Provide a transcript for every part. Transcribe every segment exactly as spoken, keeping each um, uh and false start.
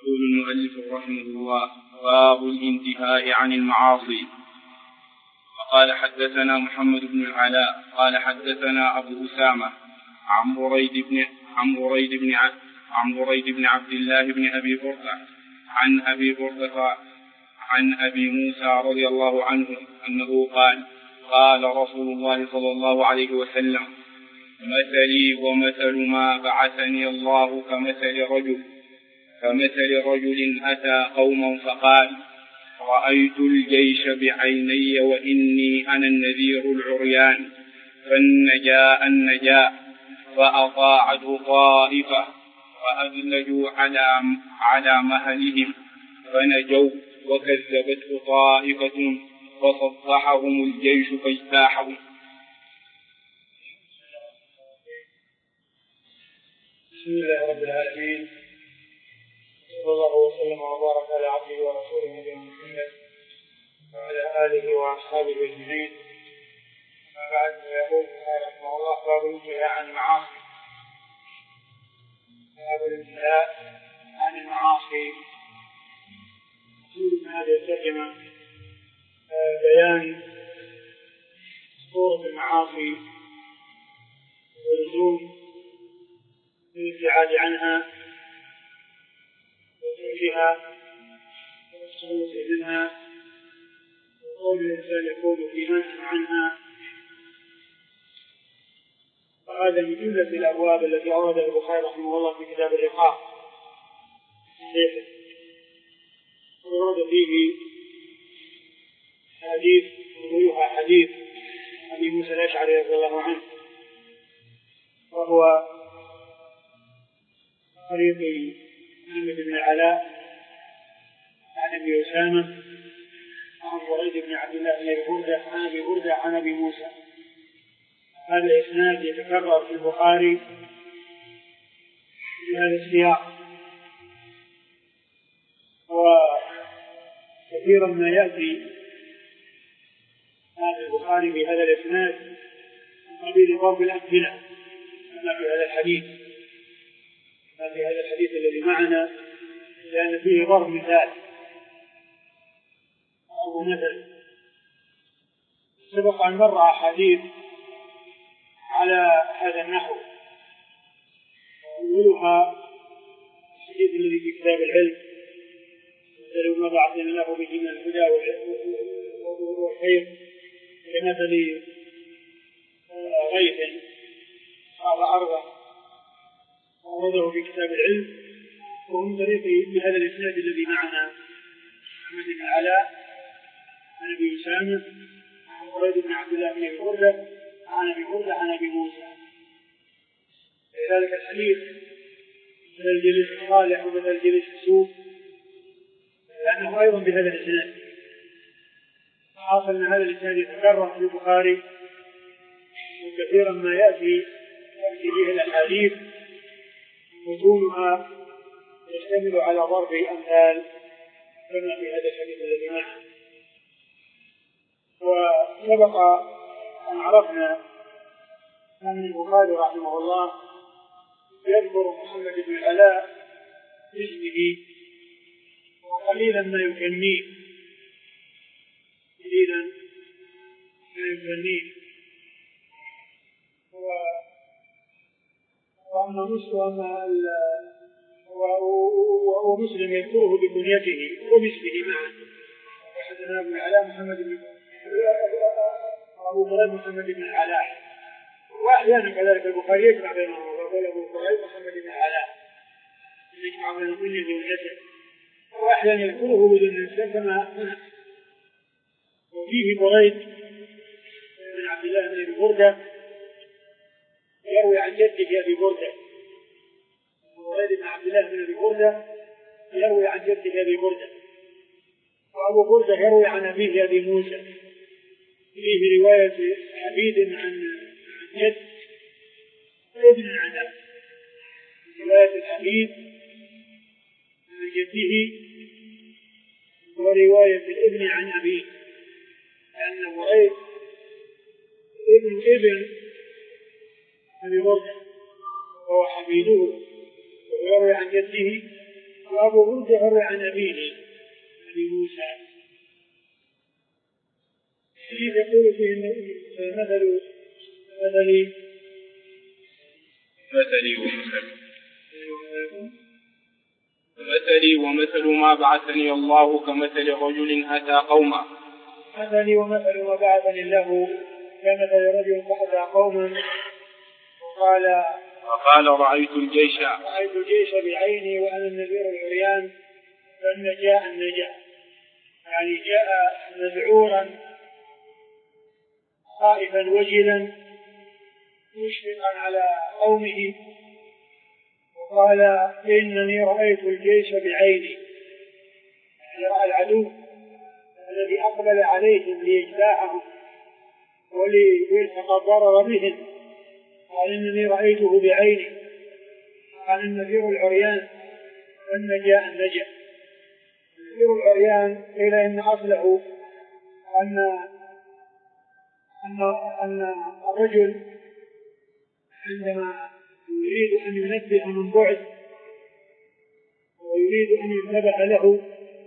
يقول المؤلف رحمه الله: باب الانتهاء عن المعاصي. وقال حدثنا محمد بن العلاء قال حدثنا أبو أسامة عن بريد بن عن بريد بن عن بريد بن عبد الله بن أبي بردة عن أبي بردة عن أبي موسى رضي الله عنه أنه قال: قال رسول الله صلى الله عليه وسلم: مثلي ومثل ما بعثني الله كمثل رجل كمثل رجل أتى قوما فقال: رأيت الجيش بعيني وإني أنا النذير العريان، فالنجاء النجاء، فأطاعته طائفة فأذلجوا على على مهلهم فنجوا، وكذبته طائفة فصفحهم الجيش فاجتاحوا. بسم الله رب العالمين، صلى الله وسلم وبارك على عبده ورسوله نبينا محمد وعلى آله وأصحابه أجمعين. أما بعد، فيقول رحمه الله: باب الانتهاء عن المعاصي. باب الانتهاء عن المعاصي. مقصود من هذه الترجمة بيان خطورة المعاصي واللزوم الابتعاد عنها وتركها والخلوص منها، وقول الإنسان يقول في منع عنها. وهذا من جملة الأبواب التي أوردها البخاري رحمه الله في كتاب الرقاق، ورد فيه حديث ورويها حديث أبي موسى الأشعري رضي الله عنه، وهو طريق محمد بن العلاء عن أبي أسامة عن بريد بن عبد الله بن بردة عن أبي بردة عن أبي موسى. هذا الإسناد يتكرر في البخاري في هذا السياق، وكثيرا ما يأتي هذا البخاري في هذا الإسناد من قبيل ضرب الأمثلة كما في هذا الحديث كما في هذا الحديث الذي معنا، لأن فيه ضرب مثال أو مثل. سبق أن مر أحاديث على هذا النحو، أولها الحديث الذي في كتاب العلم: مثل ما بعثنا الله به من الهدى والخير كمثل غيث صار أرضا، أورده في كتاب العلم. ومن طريقه بهذا الإسناد الذي معنا محمد بن العلاء عن أبي أسامة عن بريد بن عبد الله بن بردة عن أبي بردة عن أبي موسى. لذلك الحديث مثل الجليس الصالح ومثل الجليس السوء، لأنه أيضا بهذا الإسناد. حاصل أن هذا الإسناد يتكرر في البخاري، وكثيرا ما يأتي يأتي به الأحاديث متونها يشتمل على ضرب أمثال كما في هذا الحديث الذي معنا. وسبق أن عرفنا أن البخاري رحمه الله يذكر محمد بن العلاء باسمه وقليلا ما يكنيه قليلا ما يكنيه وأما مسلم ومسلم يذكره بكنيته وباسمه معا. وحدثنا ابن العلاء محمد بن أبو بريد محمد بن العلاء، وأحيانا كذلك البخاري يجمع بينهم ويقول أبو بريد محمد بن العلاء، يجمع بين الكنية والنسب، وأحيانا يذكره بدون النسب كما هنا. وفيه بريد بن عبد الله بن أبي بردة يروي عن جده أبي بردة، بريد بن عبد الله بن أبي بردة يروي عن جده أبي بردة، وأبو بردة يروي عن أبيه أبي موسى. فيه رواية حبيب عن جد وابن عن أب، رواية الحبيب عن جده ورواية الابن عن أبيه، لأن بريد ابن ابن أبي بردة وهو حبيبه، ويروي عن جده وأبو بردة يروي عن أبيه أبي موسى كيف يقول فيه مثل مثلي مثلي ومثل مثلي ومثل ما بعثني الله كمثل رجل أتى قوما مثلي ومثل ما بعثني الله كمثل رجل أتى قوما وقال وقال رأيت الجيش رأيت الجيش بعيني وأنا النذير العريان فلما جاء النجاة يعني جاء مذعورا خائفا وجلا مشفقا على قومه وقال إنني رأيت الجيش بعيني يعني رأى العدو الذي أقبل عليهم ليجتاحهم وليلحق الضرر بهم قال إنني رأيته بعيني قال النذير العريان لما جاء النجا النذير العريان قيل إن أصله أن أن أن الرجل عندما يريد أن ينبه من بعد ويريد أن ينتبه له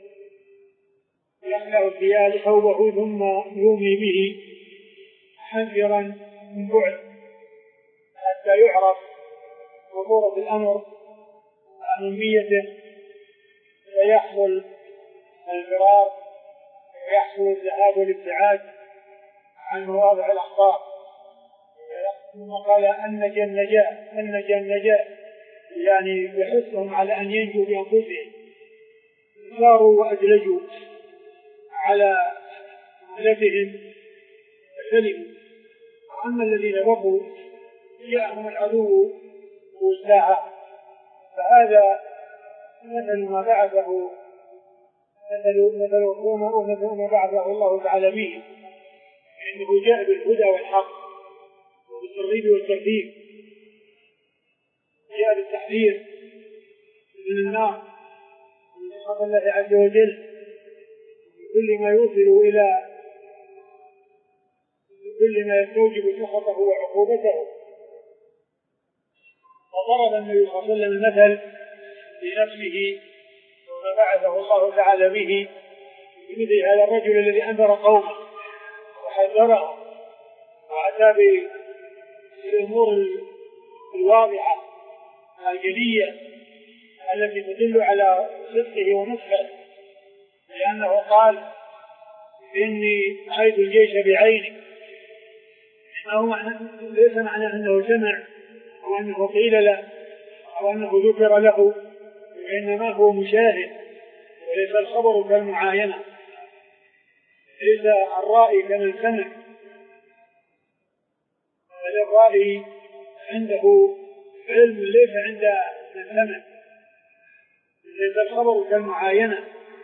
يخلع الثياب ثوبه ثم يومي به حذرا من بعد حتى يعرف خطورة الأمر وأهميته فيحصل الفرار ويحصل الذهاب والابتعاد عن مواضع الأخطار. ثم قال أنجى النجاة أنجى النجاة يعني يحثهم على أن ينجوا بأنفسهم صاروا وأدلجوا على مهلتهم فسلموا. وأما الذين بقوا جاءهم العدو والساعة فهذا مثل ما بعثه مثل مثل ومثل ما بعثه الله تعالى به إنه جاء بالهدى والحق وبالترغيب والترهيب جاء بالتحذير من النار ومن سخط الله عز وجل كل ما يوصل إلى كل ما يستوجب سخطه وعقوبته. وضرب النبي صلى الله عليه وسلم المثل لنفسه وما بعثه الله تعالى به بمثل هذا الرجل الذي أنذر قومه وحذرهم وأتى بالأمور الواضحة الجلية التي تدل على صدقه ونصحه لأنه قال إني رأيت الجيش بعيني ليس معنى أنه سمع أو أنه قيل له أو أنه ذكر له وإنما هو مشاهد وليس الخبر كالمعاينة ليس الرائي كمن سمع بل الرائي عنده علم ليس عند من سمع ليس الخبر كالمعاينة.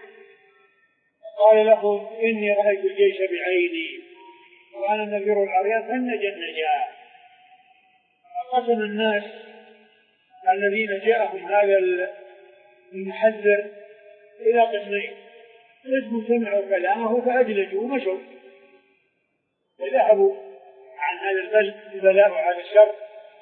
قال لهم إني رأيت الجيش بعيني وأنا النذير العريان فالنجا النجاة. فقسم الناس الذين جاءهم هذا المحذر إلى قسمين قسم سمعوا كلامه فأجلجوا ومشوا وذهبوا عن هذا البلاء وهذا الشر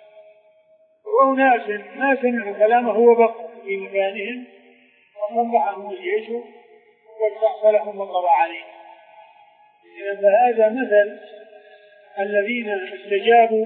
وأناس ما سمعوا كلامه وبقوا في مكانهم وصبحهم الجيش واستحصلهم وقضى عليهم. فهذا مثل الذين استجابوا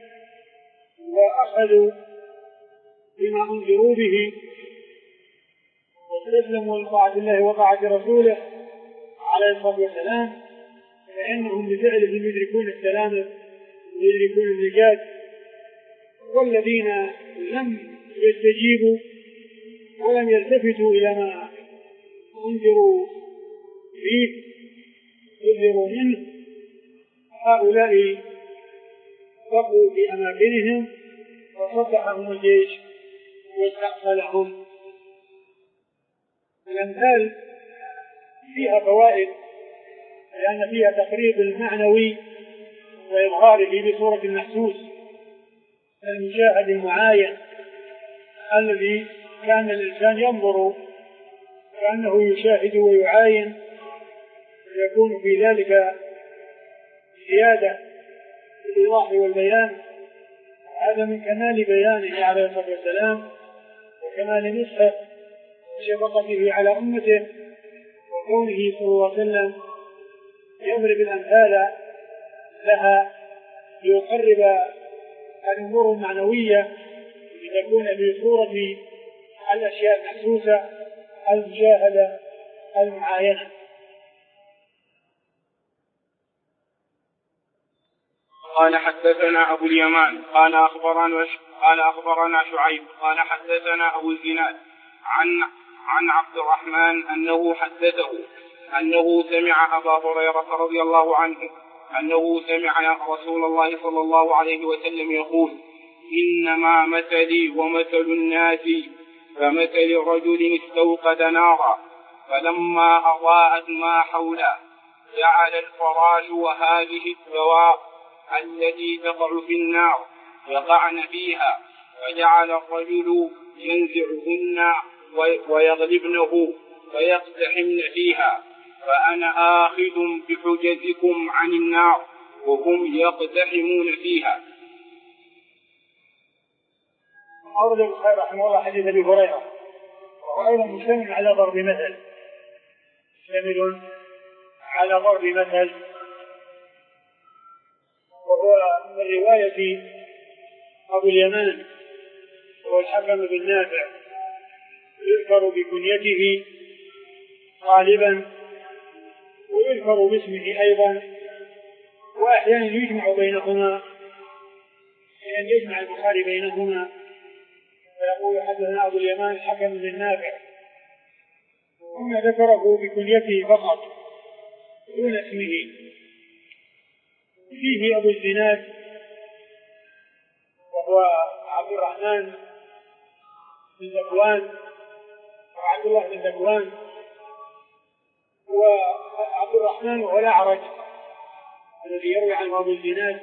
وأخذوا بما أنذروا به واستسلموا لطاعة الله وطاعة رسوله عليه الصلاة والسلام فإنهم بفعلهم يدركون السلام ويدركون النجاة. والذين لم يستجيبوا ولم يلتفتوا إلى ما أنذروا فيه ينذروا منه هؤلاء بقوا في أماكنهم وصدحهم الجيش واستأصلهم. الأمثال فيها فوائد لأن فيها تقريب المعنوي وإظهاره بصورة المحسوس المشاهد المعاين الذي كان الإنسان ينظر كأنه يشاهد ويعاين ويكون في ذلك زيادة في الإيضاح والبيان. هذا من كمال بيانه عليه الصلاة والسلام وكمال نصحه وشفقته على أمته وكونه صلى الله عليه وسلم يضرب الأمثال لها ليقرب الأمور المعنوية لتكون بصورة الأشياء المحسوسة المشاهدة المعاينة. قال حدثنا أبو اليمان قال أخبرنا قال أخبرنا شعيب قال حدثنا أبو الزناد عن عن عبد الرحمن أنه حدثه أنه سمع أبا هريرة رضي الله عنه أنه سمع رسول الله صلى الله عليه وسلم يقول: إنما مثلي ومثل الناس كمثل رجل استوقد نارا فلما أضاءت ما حوله جعل الفراش وهذه الدواب التي تقع في النار يقعن فيها، فجعل الرجل ينزعهن ويغلبنه فيقتحمن فيها، فأنا آخذ بحجزكم عن النار وهم يقتحمون فيها. أورد البخاري رحمه الله حديث أبي هريرة، وهو أيضا مشتمل على ضرب مثل مشتمل على ضرب مثل وهو من رواية أبو اليمان هو الحكم بن نافع، يذكر بكنيته غالبا ويذكر باسمه أيضا، وأحيانا يجمع بينهما، أحيانا يجمع البخاري بينهما فيقول حدثنا أبو اليمان الحكم بن نافع، ثم ذكره بكنيته فقط دون اسمه. فيه أبو الزناد وهو عبد الرحمن بن ذكوان وعبد الله بن ذكوان، وعبد الرحمن وهو الأعرج الذي يروي عنه أبو الزناد.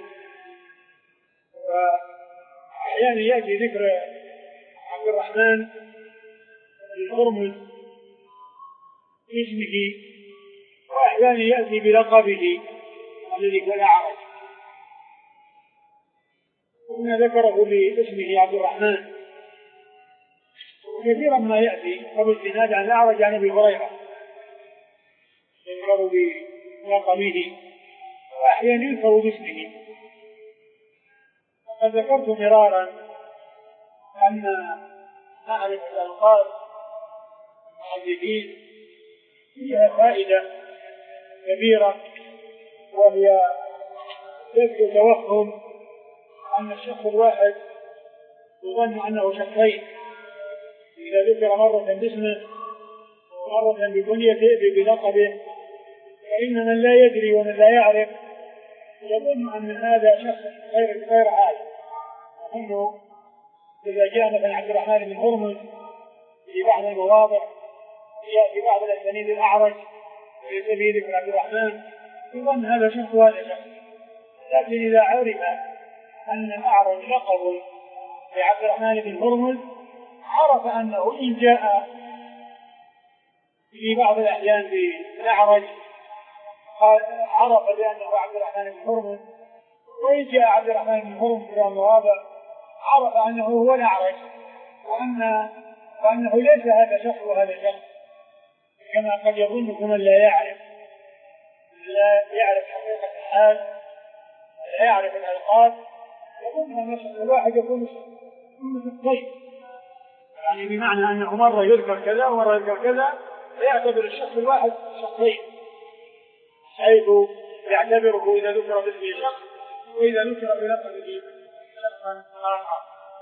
وأحيانا يأتي ذكر عبد الرحمن بن هرمز باسمه، وأحيانا يأتي بلقبه الذي هو الأعرج، ثم ذكره باسمه عبد الرحمن. كثيرا ما يأتي أبو الزناد عن الأعرج عن أبي هريرة يذكر بلقبه وأحيانا يذكر باسمه. وقد ذكرت مرارا أن معرفة الألقاب المحدثين فيها فائدة كبيرة، وهي تذكر توهم أن الشخص الواحد يظن أنه شخصين، إذا ذكر مرة باسمه ومرة بكنيته بلقبه، فإن من لا يدري ومن لا يعرف يظن أن هذا شخص غير غير هذا. أنه إذا جاء مثلا عبد الرحمن بن هرمز في بعض المواضع يأتي بعض الأسانيد الأعرج وليس به ذكر عبد الرحمن، يظن هذا شخص وهذا شخص. لكن إذا عرف أن الأعرج لقب لعبد الرحمن بن هرمز عرف أنه إن جاء في بعض الأحيان بالأعرج عرف بأنه عبد الرحمن بن هرمز، وإن جاء عبد الرحمن بن هرمز في المواضع عرف أنه هو الأعرج، وأن وأنه ليس هذا شخص وهذا شخص، كما قد يظن من لا يعرف لا يعرف حقيقة الحال لا يعرف الألقاب، يظن أن الشخص الواحد يكون مثل الطيب، يعني بمعنى أنه مرة يذكر كذا ومرة يذكر كذا، فيعتبر الشخص الواحد شخصين، حيث يعتبره إذا ذكر باسمه شخص وإذا ذكر بلقبه شخصا آخر.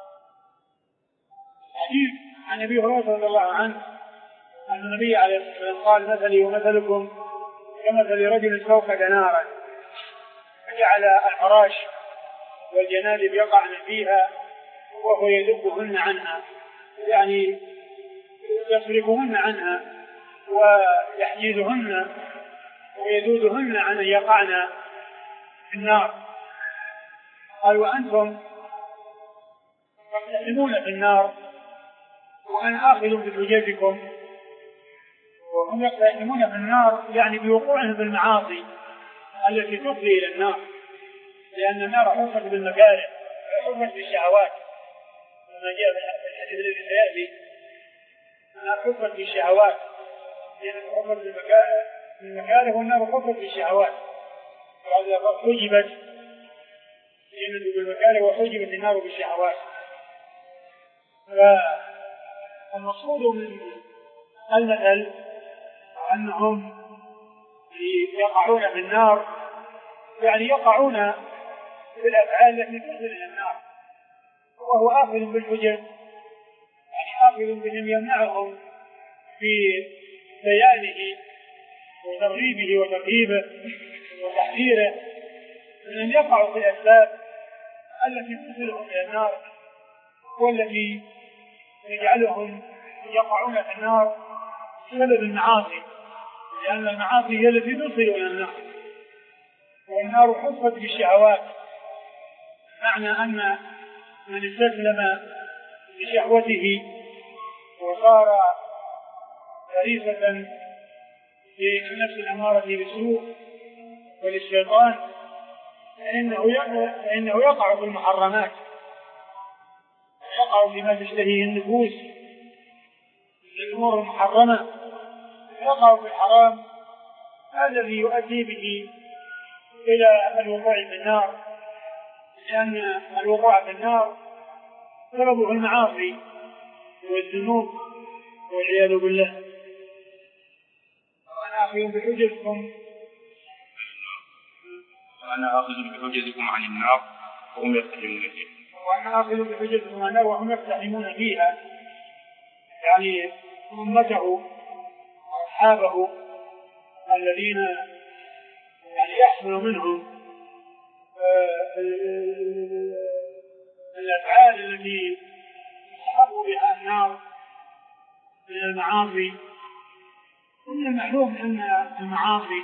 حديث عن أبي هريرة رضي الله عنه أن النبي عليه الصلاة والسلام قال: مثلي ومثلكم كمثل رجل استوقد نارا فجعل الفراش والجنادب يقعن فيها وهو يذبهن عنها، يعني يصرفهن عنها ويحجزهن ويذودهن عن أن يقعن في النار. قال: وأنتم تقتحمون في النار وأنا آخذ بحجزكم. وهم يقتحمون في النار يعني بوقوعهم بالمعاصي التي تفضي إلى النار، لأن النار حفت بالمكاره حفت بالشهوات كما جاء في الحديث الذي سيأتي النار حفت بالشهوات، لأن حفت بالمكاره والنار حفت بالشهوات، وهذا حجبت الجنة بالمكاره وحجبت النار بالشهوات. فالمقصود من المثل أنهم يقعون في النار، يعني يقعون في الأفعال التي تدخل إلى النار، وهو آخذ بالحجج، يعني آخذ بهم يمنعهم في بيانه وترغيبه وترهيبه وتحذيره من أن يقعوا في الأسباب التي تدخلهم إلى النار والتي يجعلهم يقعون في النار بسبب المعاصي، لأن المعاصي هي التي توصل إلى النار، والنار حفت بالشهوات، معنى أن من استسلم بشهوته وصار فريسة للنفس الأمارة بالسوء وللشيطان فإنه يقع في المحرمات، يقع فيما تشتهيه النفوس من الأمور المحرمة، يقع في الحرام الذي يؤدي به إلى الوقوع في النار، لأن الوقوع في النار سببه المعاصي والذنوب والعياذ بالله. وأنا آخذ بحجزكم وأنا آخذ بحجزكم عن النار وهم يقتحمون فيها وأنا آخذ بحجزكم عن النار وهم يقتحمون فيها، يعني أمته وأصحابه الذين يعني يحصل منهم الأفعال التي تستحق بها النار من المعاصي. ومن المعلوم أن المعاصي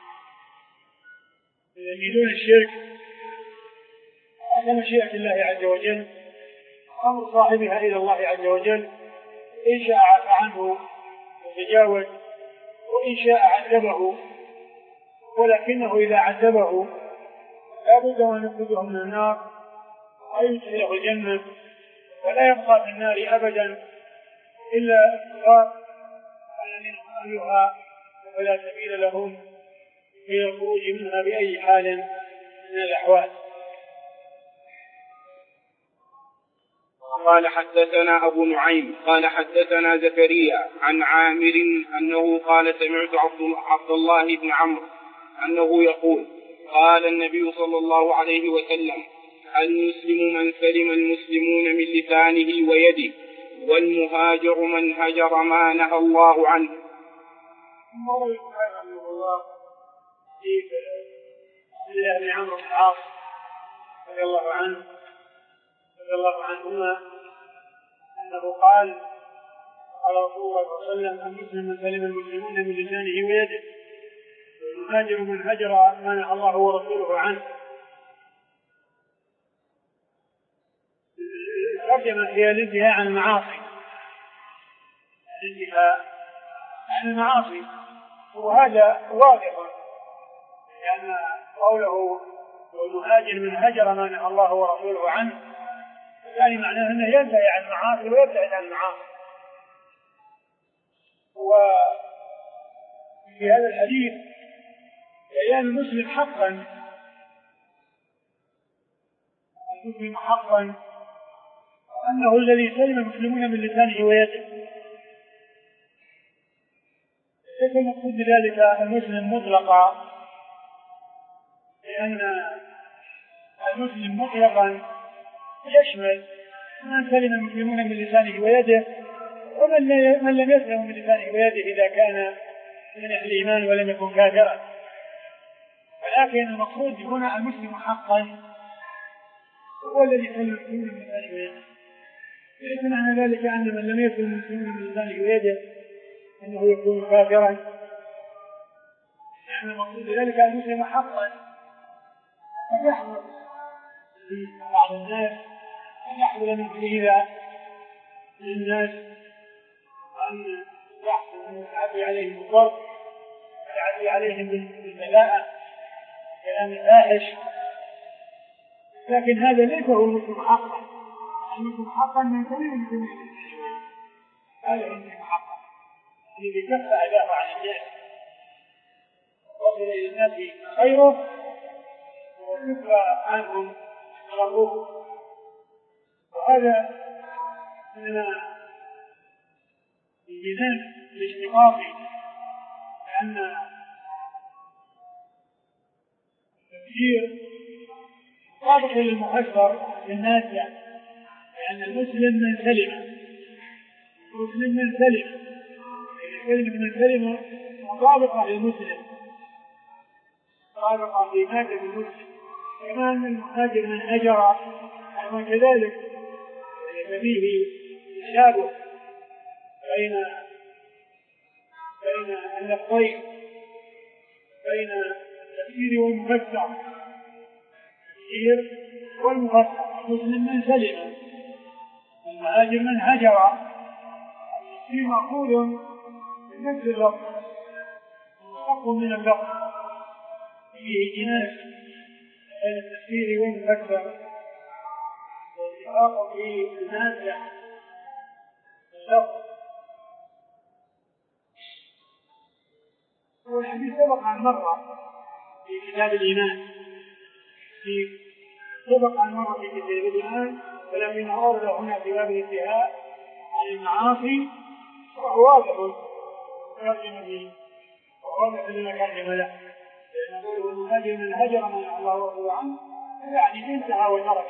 بدون الشرك على مشيئة الله عز وجل، أمر صاحبها إلى الله عز وجل، إن شاء عفى عنه وتجاوز وإن شاء عذبه، ولكنه إذا عذبه لا بد أن يخرجه من النار ويدخله الجنة، ولا يبقى في النار أبدا إلا الكفار الذين هم أهلها ولا سبيل لهم في الخروج منها بأي حال من الأحوال. قال حدثنا أبو نعيم قال حدثنا زكريا عن عامر أنه قال سمعت عبد الله بن عمرو أنه يقول قال النبي صلى الله عليه وسلم المسلم من سلم المسلمون من لسانه ويده، والمهاجر من هجر ما نهى الله عنه. الله الله بن عمرو بن العاص رضي الله عنه رضي الله عنهما أنه قال قال رسول الله صلى الله عليه وسلم المسلم من سلم المسلمون من لسانه ويده، والمهاجر من هجر ما نهى الله ورسوله عنه. الترجمة هي الانتهاء عن المعاصي، الانتهاء عن المعاصي، وهذا واضح لأن قوله والمهاجر من هجر ما نهى الله ورسوله عنه يعني معناه أنه ينتهي عن المعاصي ويبتعد عن المعاصي. وفي هذا الحديث بيان المسلم حقا المسلم حقا أنه الذي سلم المسلمون من لسانه ويده، ليس المقصود بذلك المسلم مطلقا، لأن المسلم مطلقا يشمل من سلم المسلمون من لسانه ويده ومن من لم يسلم من لسانه ويده إذا كان من أهل الإيمان ولم يكن كافرا. ولكن المقصود هنا المسلم حقا هو الذي سلم المسلمون من لسانه ويده، ليس معنى ذلك أن من لم يسلم المسلمون من لسانه ويده أنه يكون كافرا، لأن المقصود ذلك المسلم حقا. فيحضر بعض الناس أن يحصل من إلى الناس أن يحصل من يتعدي عليهم الضرب ويتعدي عليهم بالبلاءة كلام الفاحش، لكن هذا ليس هو المسلم حقا. المسلم حقا من سلم المسلمين، هذا عندي محقق الذي كف أداه عن الناس وصل إلى الناس خيره وكف عنهم شره، وهذا من الجنان الاشتقاقي، لأن التفسير طابق للمفسر للناس، لأن المسلم من سلم، المسلم من سلم، كلمة من سلم مطابقة للمسلم، طابقة في مادة المسلم، كما أن المهاجر من هجر أيضا كذلك، فيه تشابه بين بين اللفظين، بين التفسير والمفسر، التفسير والمفسر. المسلم من سلم، المهاجر من هجر، في مأخوذ من نفس اللفظ، مشتق من اللفظ، فيه جناس بين التفسير والمفسر، والاتفاق في المادة اللفظ. والحديث سبق عن مرة في كتاب الإيمان، في سبق عن مرة في كتاب الإيمان، ولكن أورده هنا في باب الانتهاء عن المعاصي، وهو واضح ترجمة وواضح لما كان له، لأن نقول المهاجر من هجر من الله ورضي عنه، يعني انتهى وترك.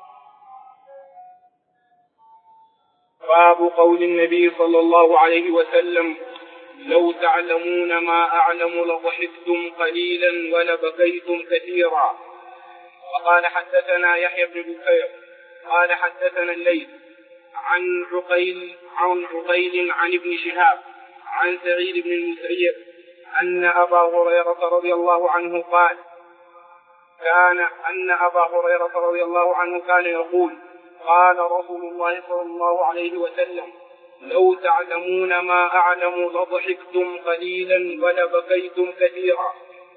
باب قول النبي صلى الله عليه وسلم: لو تعلمون ما أعلم لضحكتم قليلا ولبكيتم كثيرا. وقال حدثنا يحيى بن بكير قال حدثنا الليث عن عقيل عن عقيل عن ابن شهاب عن سعيد بن المسيب أن أبا هريرة رضي الله عنه قال كان أن أبا هريرة رضي الله عنه كان يقول: قال رسول الله صلى الله عليه وسلم: لو تعلمون ما أعلم لضحكتم قليلا ولبكيتم كثيرا.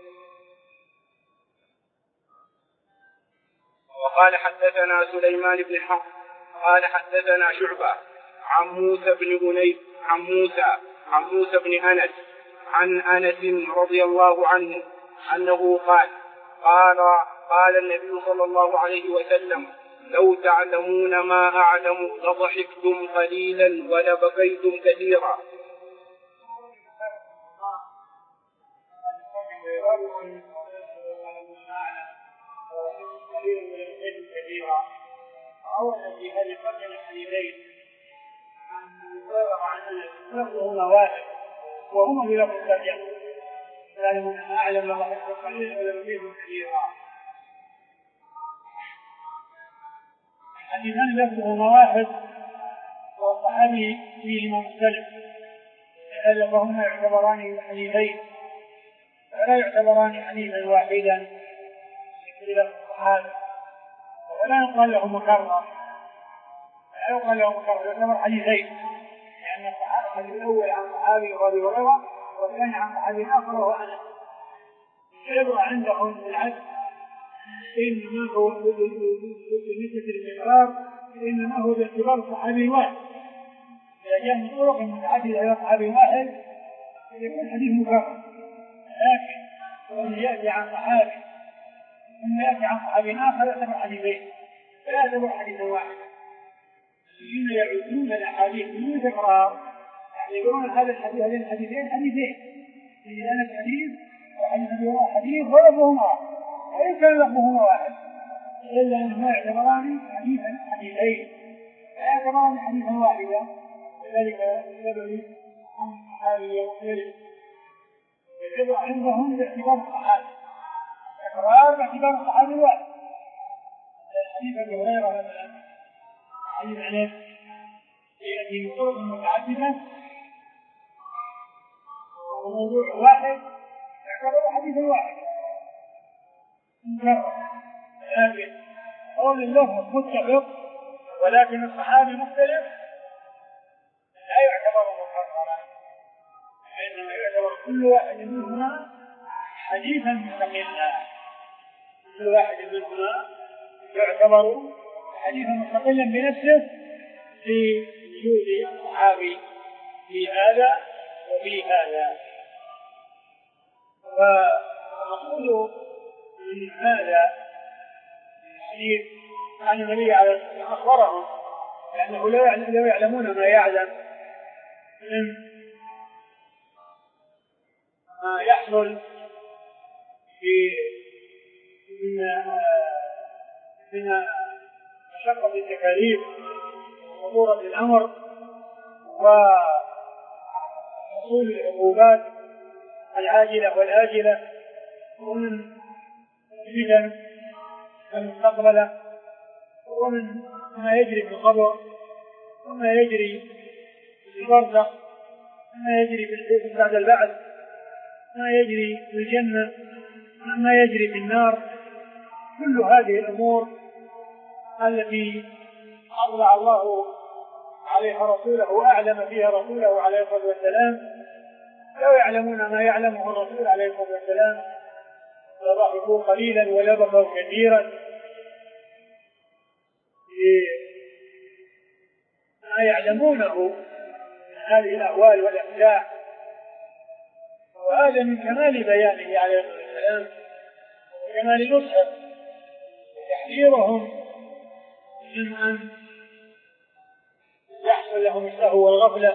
وقال حدثنا سليمان بن حرب قال حدثنا شعبة عن موسى بن أنيس عن موسى عن موسى بن أنس عن أنس رضي الله عنه أنه قال قال قال النبي صلى الله عليه وسلم: لو تعلمون ما أعلم لضحكتم قليلا ولبكيتم كثيرا. أولا في هذه الفترة الحديثين عن مبارك عن أنس لفظهما واحد وهما بلفظ الترجمة: تعلمون ما أعلم لضحكتم قليلا ولبكيتم كثيرا. الحديثان لفظهما واحد والصحابي فيهما مختلف، لهذا فهما يعتبران حديثين ولا يعتبران حديثا واحدا باختلاف الصحابة، ولا يقال له مكرر، لا يقال له مكرر، يعتبر حديثين، لأن الحديث الأول عن صحابي أبي هريرة والثاني عن صحابي آخر وهو أنس. العبرة عندهم بالعكس، إنما هو بالنسبة للإقرار إنما هو باعتبار صحابي واحد، إذا جاء من طرق متعددة إلى صحابي واحد يكون حديث مكرر، لكن وإن يأتي عن صحابي ثم يأتي عن صحابي آخر يعتبر حديثين فلا يعتبر حديثا واحدا. الذين يعدون الأحاديث بدون تكرار يعتبرون هذا الحديث هذين الحديثين حديثين، إذا أنا حديث وحديث هو حديث ولفظهما وإن كان لفظهما واحد إلا أنهما يعتبران حديثا حديثين لا يعتبران حديثا واحدا، وذلك بسبب عن الصحابي يختلف. العبرة عندهم باعتبار الصحابي، تكرار باعتبار الصحابي الواحد. حديث أبي هريرة مثلا حديث أنس يأتي من طرق متعددة وموضوع واحد يعتبر حديثا واحدا مكرر، لكن قول اللفظ متفق ولكن الصحابي مختلف لا يعتبر مكررا، إنما يعتبر كل واحد منهما حديثا مستقلا، كل واحد منهما يعتبر حديثا مستقلا بنفسه لوجود الصحابي في هذا وفي هذا. ونقول من هذا الحديث عن النبي عليه الصلاة والسلام أخبرهم لأنه لو يعلمون ما يعلم من ما يحصل في من من مشقة التكاليف وخطورة الأمر وحصول العقوبات العاجلة والآجلة ومن الفتن المستقبلة ومن ما يجري في القبر وما يجري في البرزخ وما يجري في الحياة بعد البعث ما يجري في الجنة وما يجري في النار. كل هذه الأمور التي أطلع الله عليها رسوله وأعلم فيها رسوله عليه الصلاة والسلام لو يعلمون ما يعلمه الرسول عليه الصلاة والسلام لضحكوا قليلا ولبقوا كثيرا ما يعلمونه من هذه الأهوال والأفلاح. وهذا من كمال بيانه عليه الصلاة والسلام وكمال نصحه تحذيرهم من أن يحصل لهم السهو والغفلة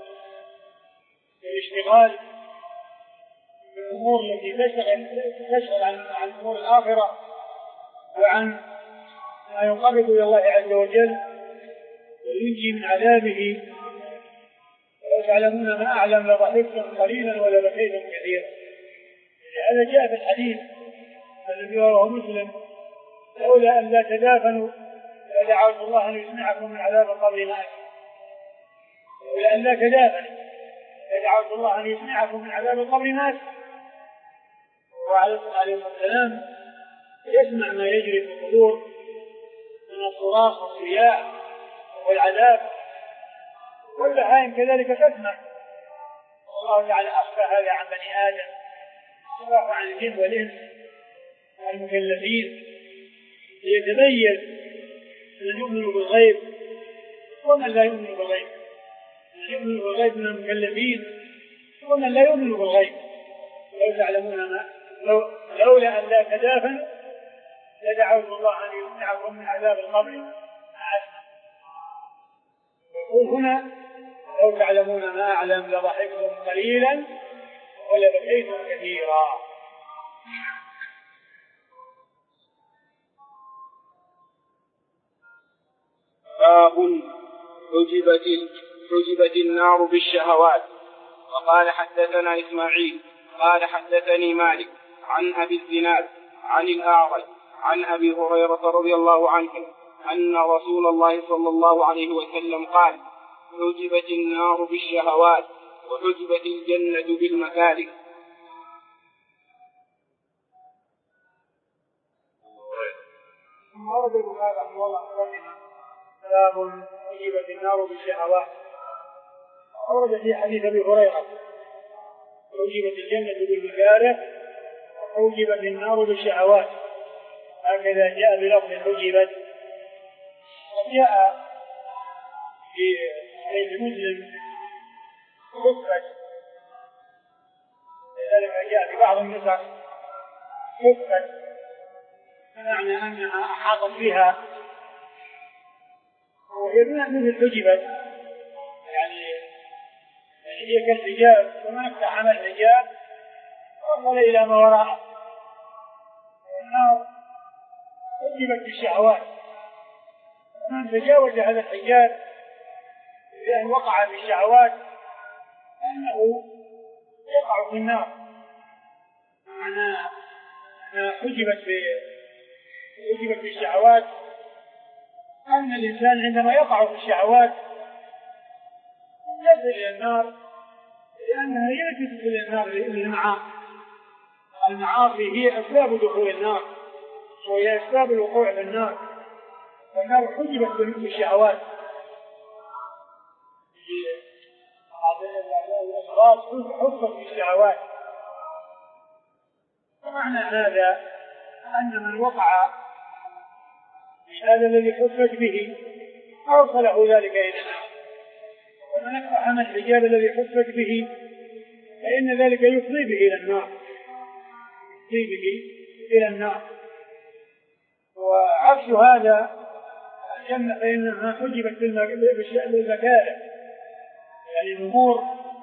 والاشتغال بالأمور التي تشغل تشغل عن عن أمور الآخرة وعن ما يقرب إلى الله عز وجل وينجي من عذابه. ولو تعلمون ما أعلم لضحكتم قليلا ولبكيتم كثيرا. هذا جاء في الحديث الذي رواه مسلم لولا أن لا تدافنوا لدعوت الله أن يسمعكم من عذاب القبر ما أكثر. لولا أن لا تدافنوا لدعوت الله أن يسمعكم من عذاب القبر ما أكثر. وعليه الصلاة والسلام يسمع ما يجري في القبور من الصراخ والصياح والعذاب والبهائم كذلك تسمع. والله تعالى أخفى هذا عن بني آدم وأخفى عن الجن والإنس المكلفين ليتميز من يؤمن بالغيب ومن لا يؤمن بالغيب، من يؤمن بالغيب من المكلفين ومن لا يؤمن بالغيب. لو تعلمون ما لو لولا أن لا تدافن لدعوت الله أن يسمعكم من عذاب القبر ما أسمع. يقول هنا لو تعلمون ما أعلم لضحكتم قليلا ولبكيتم كثيرا. باب حجبت حجبت النار بالشهوات. وقال حدثنا إسماعيل قال حدثني مالك عن أبي الزناد عن الأعرج عن أبي هريرة رضي الله عنه أن رسول الله صلى الله عليه وسلم قال حجبت النار بالشهوات وحجبت الجنة بالمكاره. ورد البخاري رحمه الله باب حجبت النار بالشهوات. ورد في حديث أبي هريرة حجبت الجنة بالمكاره وحجبت النار بالشهوات. هكذا جاء بلفظ حجبت. وجاء في صحيح مسلم حفت، لذلك جاء في بعض النسخ حفت بمعنى أنها أحاطت بها وهي مثل حجبت يعني هي كالحجاب وما اقتحم الحجاب وصل إلى ما وراءه. النار حجبت بالشهوات من تجاوز هذا الحجاب بأن وقع في الشهوات أنه يقع في النار. معنى حجبت حجبت بالشهوات أن الإنسان عندما يقع في الشهوات يصل إلى النار لأنها هي تدخل إلى النار للمعاصي. المعاصي هي أسباب دخول النار وهي أسباب الوقوع في النار. فالنار حجبت بالشهوات. الأشخاص حفت بالشهوات. ومعنى هذا أن من وقع في هذا الذي حفت به أوصله ذلك إلى النار. ومن أن اقتحم الحجاب الذي حفت به فإن ذلك يفضي به إلى النار، يفضي به إلى النار. وعكس هذا الجنة فإنها حجبت بالمكاره، يعني الأمور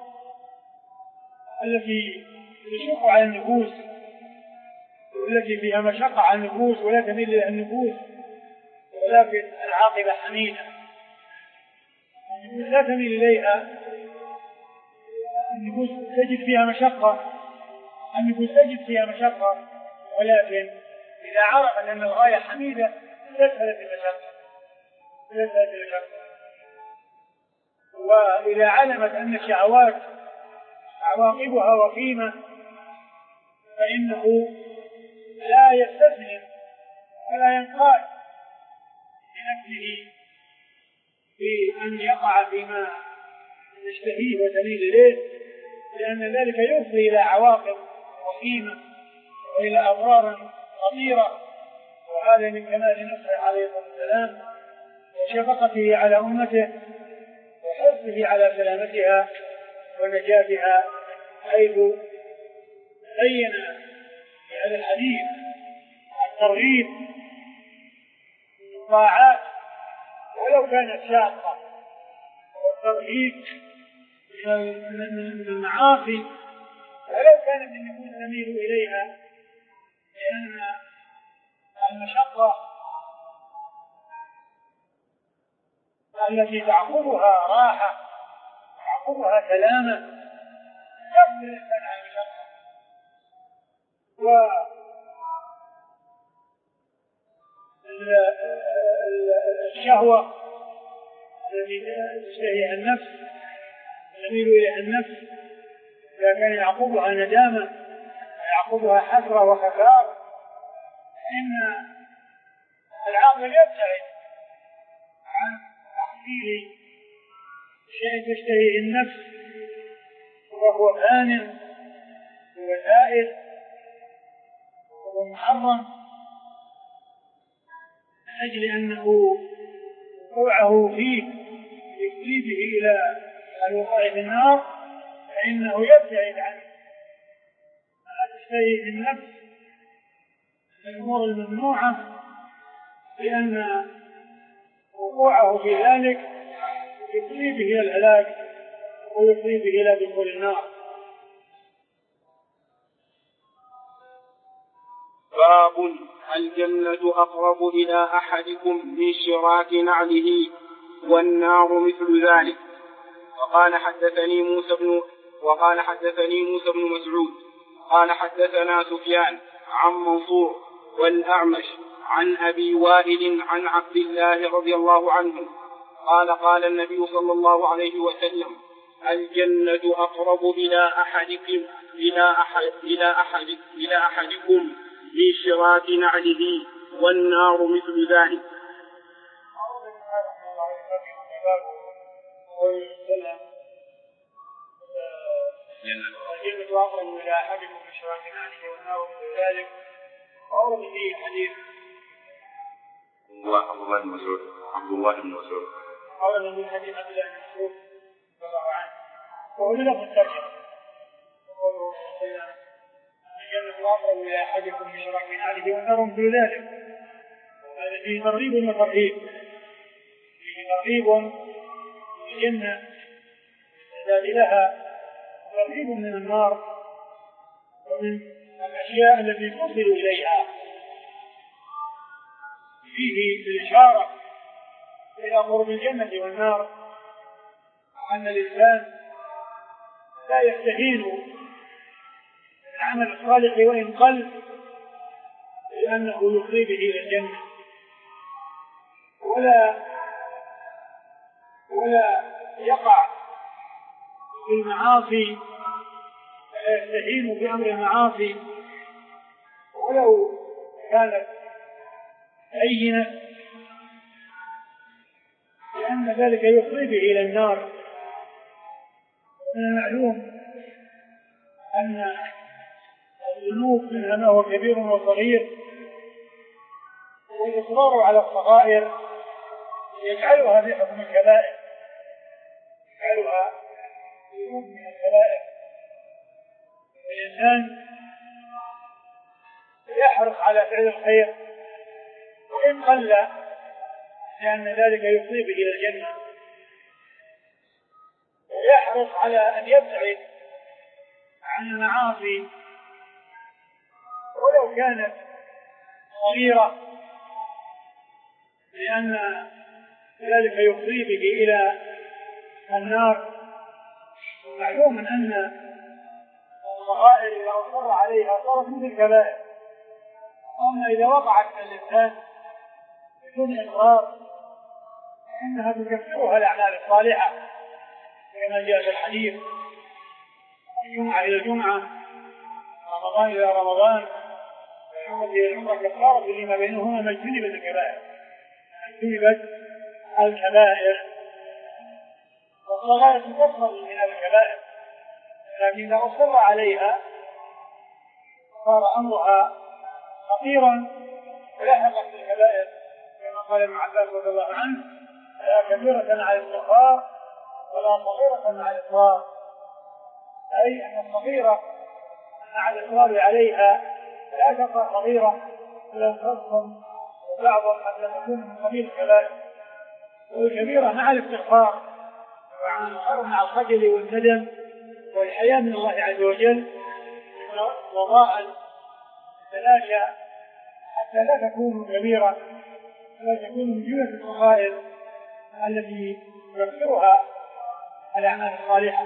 التي تشق على النفوس والتي فيها مشقة على النفوس ولا تميل إلى النفوس، ولكن العاقبة حميدة لا تميل إليها. النفوس تجد فيها مشقة، النفوس تجد فيها مشقة، ولكن إذا عرفت أن الغاية حميدة تسهلت المشقة، تسهلت المشقة. وإذا علمت أن الشهوات عواقبها وخيمة فإنه لا يستسلم ولا ينقاد لنفسه بأن يقع فيما يشتهيه وتميل إليه، لأن ذلك يفضي إلى عواقب وخيمة وإلى أضرار خطيرة. وهذا من كمال نصره عليه الصلاة والسلام وشفقته على أمته وحرصه على سلامتها ونجاتها، حيث بين في هذا الحديث الترغيب في الطاعات ولو كانت شاقة، والترهيب من المعاصي ولو كانت النفوس تميل إليها، لأن المشقة التي تعقبها راحة تعقبها سلامة يقبل الإنسان عن المشقة. والشهوة التي تشتهيها النفس تميل إليها النفس إذا كان يعقبها ندامة يعقبها حسرة وخسارة، إن العقل يبتعد عن تحصيل شيء تشتهيه النفس وهو فان وزائد ومحرم، من أجل أنه وقوعه فيه يفضي به إلى الوقوع في النار، فإنه يبتعد عن ما تشتهيه النفس من الأمور الممنوعة، لأن وقوعه في ذلك يفضي به إلى الهلاك ويفضي به إلى دخول النار. باب الجنة أقرب إلى أحدكم من شراك نعله والنار مثل ذلك. وقال حدثني موسى بن وقال حدثني موسى بن مسعود قال حدثنا سفيان عن منصور والأعمش عن أبي وائل عن عبد الله رضي الله عنه قال قال النبي صلى الله عليه وسلم الجنة أقرب إلى أحدكم إلى أحد إلى أحد إلى أحدكم من شراك نعله والنار مثل ذلك. الجنة أقرب إلى أحدكم من شراك نعله والنار مثل ذلك. أورد فيه حديث عبد الله بن مسعود عبد الله بن مسعود أورد من حديث عبد الله بن مسعود رضي الله عنه وهو لفظ الترجمة وقوله الجنة أقرب إلى أحدكم من شراك نعله والنار مثل ذلك. هذا فيه ترغيب وترهيب، فيه ترغيب الجنة استعداد لها ترهيب من النار ومن الأشياء التي تصل إليها. فيه الإشارة إلى قرب الجنة والنار، أن الإنسان لا يستهين العمل الصالح وإن قل، لأنه يفضي به إلى الجنة، ولا ولا يقع في المعاصي ولا يستهين بأمر المعاصي ولو كانت هينة، لأن ذلك يفضي به إلى النار. من المعلوم أن الذنوب منها ما هو كبير وصغير، والإصرار على الصغائر يجعلها في حكم الكبائر، يفعلها يكون من الكبائر. الإنسان يحرص على فعل الخير وإن قل، لأن ذلك يفضي به إلى الجنة، ويحرص على أن يبتعد عن المعاصي ولو كانت صغيرة، لأن ذلك يفضي به إلى النار. معلوم أن الصغائر إذا أصر عليها صارت مثل الكبائر، أما إذا وقعت من الإنسان بدون إقرار فإنها تكفرها الأعمال الصالحة، كما جاء في الحديث: الجمعة إلى الجمعة، رمضان إلى رمضان، العمرة إلى العمرة كفارة لما بينهما ما اجتنبت الكبائر. اجتنبت الكبائر، والصغائر تكفر من الكبائر، لكن إذا أصر عليها صار أمرها خطيرا ولحقت بالكبائر، كما قال ابن عباس رضي الله عنه: لا كبيرة على الاستغفار ولا صغيرة مع الإصرار. أي أن الصغيرة مع الإصرار عليها لا تبقى صغيرة ولا تفضل وتعظم حتى تكون من قبيل الكبائر، والكبيرة مع الاستغفار مع الخجل والندم والحياة من الله عز وجل وضاء تلاشى حتى لا تكون كبيرة ولا تكون من جملة الصغائر التي تكفرها الأعمال الصالحة.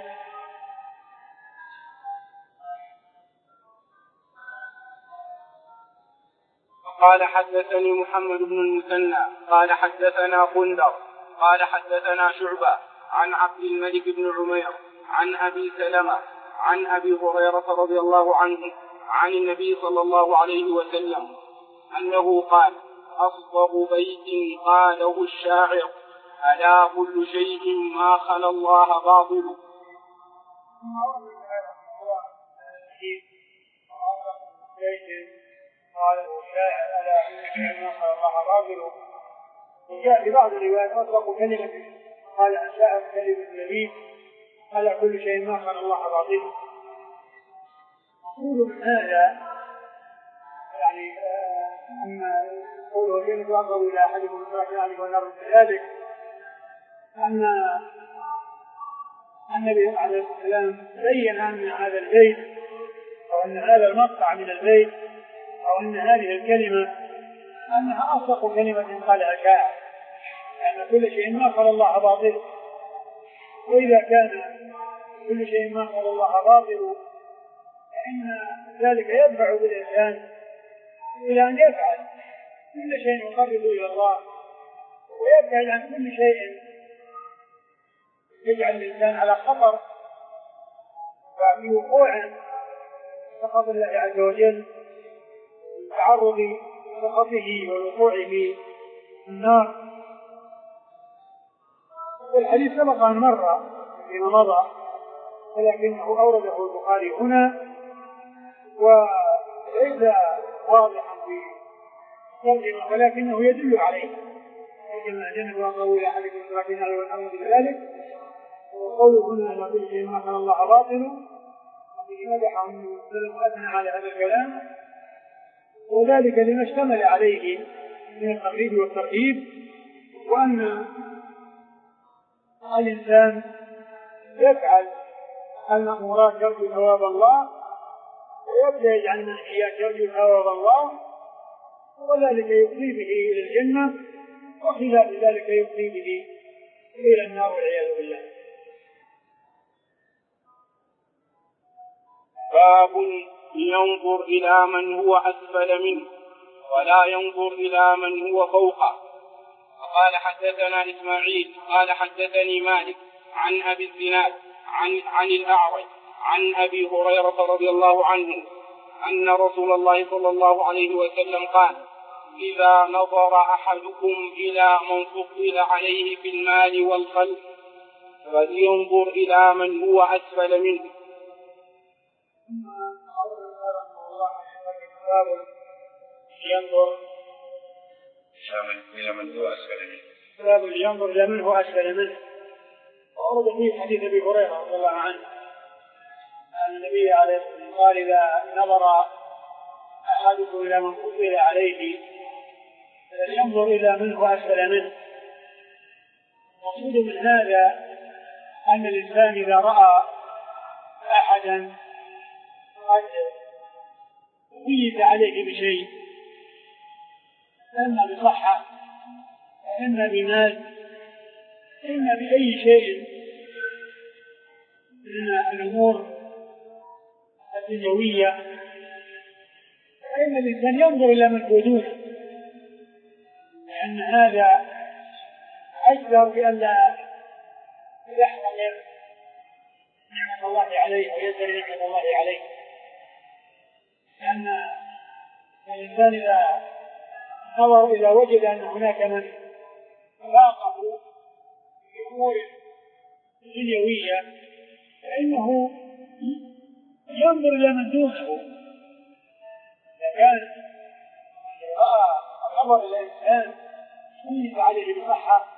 قال: حدثني محمد بن المثنى قال حدثنا غندر قال حدثنا شعبة عن عبد الملك بن عمير عن أبي سلمة عن أبي هريرة رضي الله عنه عن النبي صلى الله عليه وسلم أنه قال: أصدق بيت قاله الشاعر: ألا كل شيء ما خلا الله باطل. قال الشاعر: ألا كل شيء ما خلا الله باطل. وجاء في بعض الروايات: أصدق كلمة قال الشاعر كلمة النبي: ألا كل شيء ما خلا الله باطل. مقول من هذا يعني أما قوله كلمة وأقرب إلى أحدكم من ترك ذلك ونرد ذلك، أن النبي عليه الصلاة والسلام بين أن هذا البيت أو أن هذا المقطع من البيت أو أن هذه الكلمة أنها أصدق كلمة قالها شاعر، لأن كل شيء ما خلا الله باطل. وإذا كان كل شيء ما خلا الله باطل فإن ذلك يدفع بالإنسان إلى أن يفعل كل شيء يقرب إلى الله ويبتعد عن كل شيء يجعل الإنسان على خطر وفي وقوع سخط الله عز وجل والتعرض لسخطه ووقوعه في النار. والحديث سبق أن مر فيما مضى، ولكنه أورده البخاري هنا وليس واضحا في ترجمة، ولكنه يدل عليه كما جنب وقوله إلى أحدكم تركنا عليه والأمر بذلك. وقوله هنا: ألا كل شيء ما خلا الله باطل، وفيه مدح أنه أثنى على هذا الكلام، وذلك لما اشتمل عليه من التقريب والترهيب، وأن الإنسان يفعل المأمورات يرجو ثواب الله ويبتعد عن المنهيات يرجو ثواب الله، وذلك يفضي به إلى الجنة، وخلاف ذلك يفضي به إلى النار والعياذ بالله. باب ينظر إلى من هو أسفل منه ولا ينظر إلى من هو فوقه. قال: حدثنا إسماعيل قال حدثني مالك عن أبي الزناد عن, عن الأعرج عن أبي هريرة رضي الله عنه أن رسول الله صلى الله عليه وسلم قال: إذا نظر أحدكم إلى من فضل عليه في المال والخلق فلينظر إلى من هو أسفل منه. ينظر إلى من هو أسفل منه. باب ينظر إلى من هو أسفل منه. ورد فيه حديث أبي هريرة رضي الله عنه أن النبي عليه الصلاة والسلام قال إذا نظر أحدكم إلى من فضل عليه فلينظر إلى من هو أسفل منه. المقصود من هذا أن الإنسان إذا رأى أحدا قد ميز عليه بشيء إما بصحة إما بمال إما بأي شيء من الأمور الدنيوية، فإن الإنسان ينظر إلى من هو دونه، لأن هذا أجدر بألا يحتقر نعمة الله عليه ويزدري نعمة الله عليه. لأن الإنسان إذا نظر إذا وجد أن هناك من فاقه في أمور دنيوية فإنه ينظر إلى من دونه. إذا كان رأى نظر إلى إنسان يجب عليه بصحة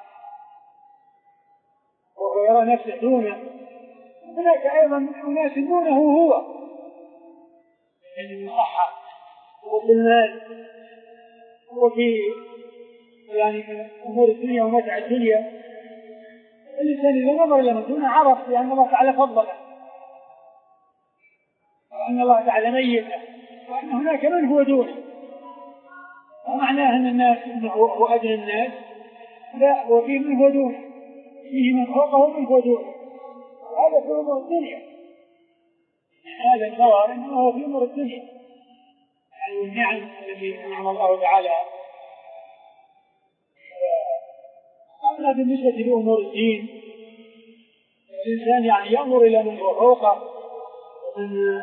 وهو يرى نفسه دونه، هناك أيضا أناس دونه هو من الصحة وفي المال وفي يعني أمور الدنيا ومتع الدنيا. الإنسان إذا نظر إلى من دونه عرف لأن الله تعالى فضله وأن الله تعالى ميزه وأن هناك من هو دونه. ومعناه أن الناس إنه هو أدنى الناس، لا، وفيه من هو دونه، فيه من فوقه ومن هو دونه. هذا في أمور الدنيا، هذا النظر إنه هو في أمور الدنيا يعني النعم التي أنعم الله تعالى. أما بالنسبة لأمور الدين الإنسان يعني ينظر إلى من هو فوقه ومن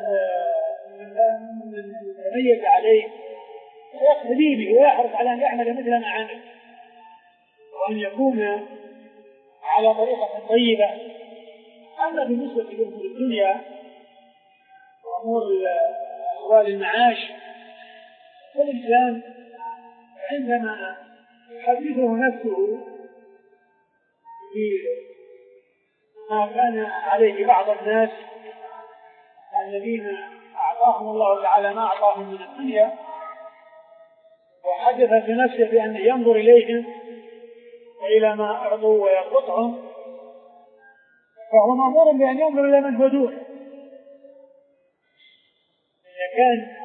يتميز عليه ويقتدي به ويحرص على أن يعمل مثل ما عمل وأن يكون على طريقة طيبة. أما بالنسبة لأمور الدنيا وأمور أحوال المعاش فالإنسان عندما يحدثه نفسه بما كان عليه بعض الناس الذين أعطاهم الله تعالى ما أعطاهم من الدنيا وحدث في نفسه بأنه ينظر إليهم وإلى ما أعطوا ويقطعهم، فهو مأمور بأن ينظر إلى من هو دونه. إذا كان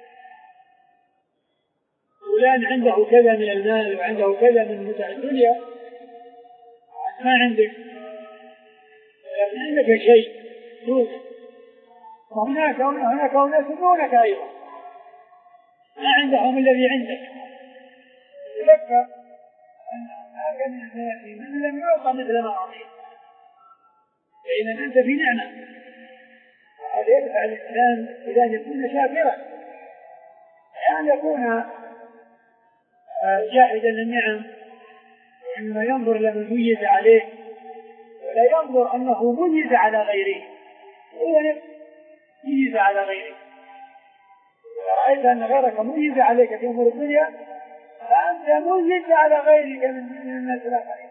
فلان عنده كذا من المال وعنده كذا من متع الدنيا ما عندك، لكن عندك شيء دونه، وهناك هناك أناس دونك أيضا ما عندهم الذي عندك. تذكر أن هناك من الناس من لم يعطى مثل ما أعطيت، فإذا أنت في نعمة. هذا يدفع الإنسان إلى أن يكون شاكرا، أن يكون جاحدا للنعم وإنما ينظر إلى من ميز عليه ولا ينظر أنه ميز على غيره، هو ميز على غيره. رأيت أن غيرك ميز عليك في أمور الدنيا فأنت ميز على غيرك من الناس الآخرين.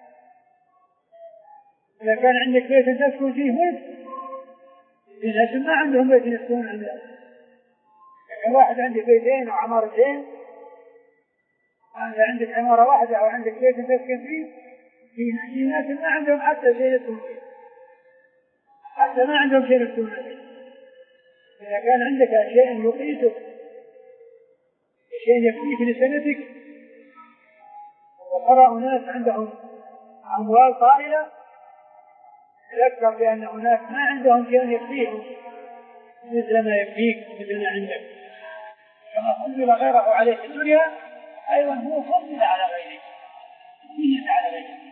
إذا كان عندك بيت تسكن فيه ملك في ناس ما عندهم بيت يسكنون عنده، لكن واحد عنده بيتين أو عمارتين، أنت عندك عمارة واحدة أو عندك بيت تسكن فيه، في ناس ما عندهم حتى شيء يسكنون فيه، حتى ما عندهم شيء يسكنون فيه. إذا كان عندك شيء يقيتك شيء يكفيك لسنتك وترى أناس عندهم أموال طائلة، تذكر بأن هناك ما عندهم شيء يكفيهم مثل ما يكفيك مثل ما عندك. كما فضل غيره عليه في الدنيا أيضا هو فضل على غيره، ميز على غيره.